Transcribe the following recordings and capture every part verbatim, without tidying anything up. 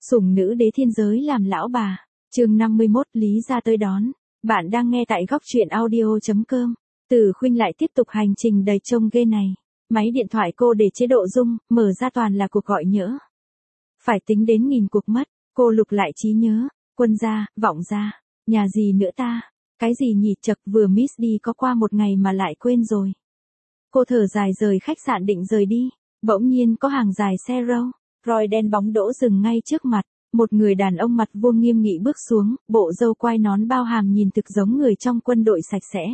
Sủng nữ đế thiên giới làm lão bà. Chương năm mươi mốt Lý gia tới đón. Bạn đang nghe tại góc truyện audio chấm com. Từ Khuynh lại tiếp tục hành trình đầy trông ghê này. Máy điện thoại cô để chế độ rung, mở ra toàn là cuộc gọi nhỡ. Phải tính đến nghìn cuộc mất, cô lục lại trí nhớ. Quân gia, Vọng gia, nhà gì nữa ta? Cái gì nhỉ, chật, vừa miss đi có qua một ngày mà lại quên rồi. Cô thở dài rời khách sạn định rời đi, bỗng nhiên có hàng dài xe râu, Roy đen bóng đỗ dừng ngay trước mặt. Một người đàn ông mặt vuông nghiêm nghị bước xuống, bộ râu quai nón bao hàm nhìn thực giống người trong quân đội sạch sẽ.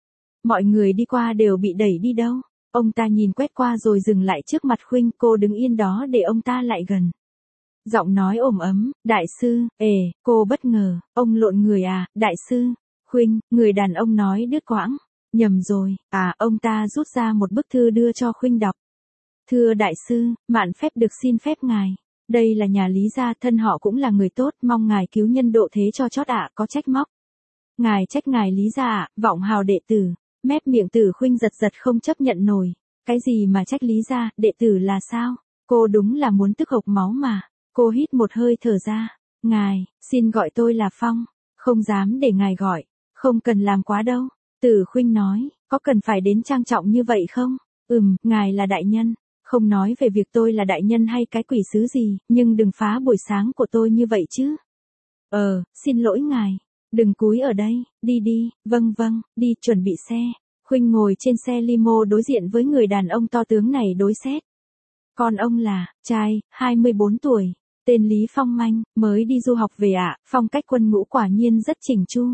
Mọi người đi qua đều bị đẩy đi đâu. Ông ta nhìn quét qua rồi dừng lại trước mặt Khuynh, cô đứng yên đó để ông ta lại gần. Giọng nói ồm ấm, đại sư, ề, cô bất ngờ, ông lộn người à, đại sư. Khuynh, người đàn ông nói đứt quãng. Nhầm rồi, à, ông ta rút ra một bức thư đưa cho Khuynh đọc. Thưa đại sư, mạn phép được xin phép ngài. Đây là nhà Lý gia, thân họ cũng là người tốt, mong ngài cứu nhân độ thế cho chót ạ, có trách móc. Ngài trách ngài Lý gia ạ, Vọng hào đệ tử. Mép miệng Tử Khuynh giật giật không chấp nhận nổi. Cái gì mà trách Lý gia, đệ tử là sao? Cô đúng là muốn tức hộc máu mà. Cô hít một hơi thở ra. Ngài, xin gọi tôi là Phong. Không dám để ngài gọi. Không cần làm quá đâu. Tử Khuynh nói, có cần phải đến trang trọng như vậy không? Ừm, ngài là đại nhân. Không nói về việc tôi là đại nhân hay cái quỷ sứ gì, nhưng đừng phá buổi sáng của tôi như vậy chứ. Ờ, xin lỗi ngài. Đừng cúi ở đây, đi đi, vâng vâng, đi, chuẩn bị xe. Khuynh ngồi trên xe limo đối diện với người đàn ông to tướng này đối xét. Còn ông là, trai, hai mươi bốn tuổi, tên Lý Phong Manh, mới đi du học về ạ, phong cách quân ngũ quả nhiên rất chỉnh chu.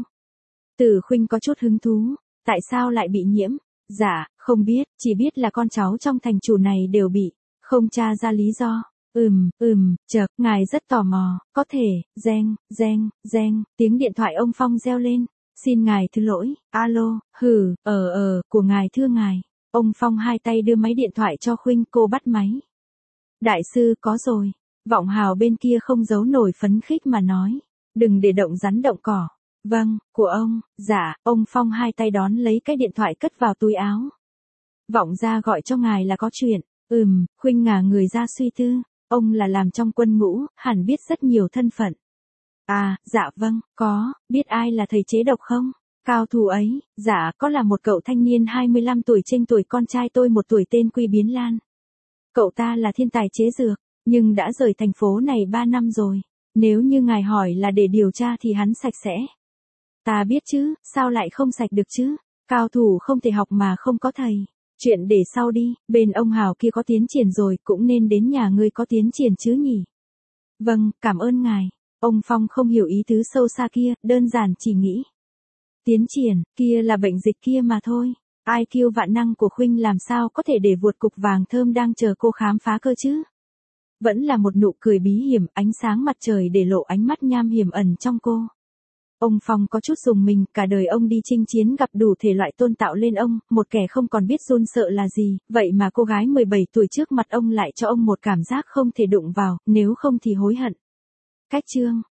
Tử Khuynh có chút hứng thú, tại sao lại bị nhiễm? Dạ, không biết, chỉ biết là con cháu trong thành chủ này đều bị, không tra ra lý do. Ừm, ừm, chợt, ngài rất tò mò, có thể, reng, reng, reng, tiếng điện thoại ông Phong reo lên. Xin ngài thứ lỗi, alo, hừ, ờ ờ, của ngài thưa ngài. Ông Phong hai tay đưa máy điện thoại cho Khuynh, cô bắt máy. Đại sư, có rồi. Vọng hào bên kia không giấu nổi phấn khích mà nói. Đừng để động rắn động cỏ. Vâng, của ông, dạ, ông Phong hai tay đón lấy cái điện thoại cất vào túi áo. Vọng gia gọi cho ngài là có chuyện. Ừm, Khuynh ngả người ra suy tư. Ông là làm trong quân ngũ, hẳn biết rất nhiều thân phận. À, dạ vâng, có, biết ai là thầy chế độc không? Cao thủ ấy, dạ, có là một cậu thanh niên hai mươi lăm tuổi chênh tuổi con trai tôi một tuổi tên Quy Biến Lan. Cậu ta là thiên tài chế dược, nhưng đã rời thành phố này ba năm rồi. Nếu như ngài hỏi là để điều tra thì hắn sạch sẽ. Ta biết chứ, sao lại không sạch được chứ? Cao thủ không thể học mà không có thầy. Chuyện để sau đi, bên ông Hào kia có tiến triển rồi, cũng nên đến nhà ngươi có tiến triển chứ nhỉ? Vâng, cảm ơn ngài. Ông Phong không hiểu ý tứ sâu xa kia, đơn giản chỉ nghĩ. Tiến triển, kia là bệnh dịch kia mà thôi. I Q vạn năng của Khuynh làm sao có thể để vượt cục vàng thơm đang chờ cô khám phá cơ chứ? Vẫn là một nụ cười bí hiểm, ánh sáng mặt trời để lộ ánh mắt nham hiểm ẩn trong cô. Ông Phong có chút rùng mình, cả đời ông đi chinh chiến gặp đủ thể loại tôn tạo lên ông, một kẻ không còn biết run sợ là gì, vậy mà cô gái mười bảy tuổi trước mặt ông lại cho ông một cảm giác không thể đụng vào, nếu không thì hối hận. Cách chương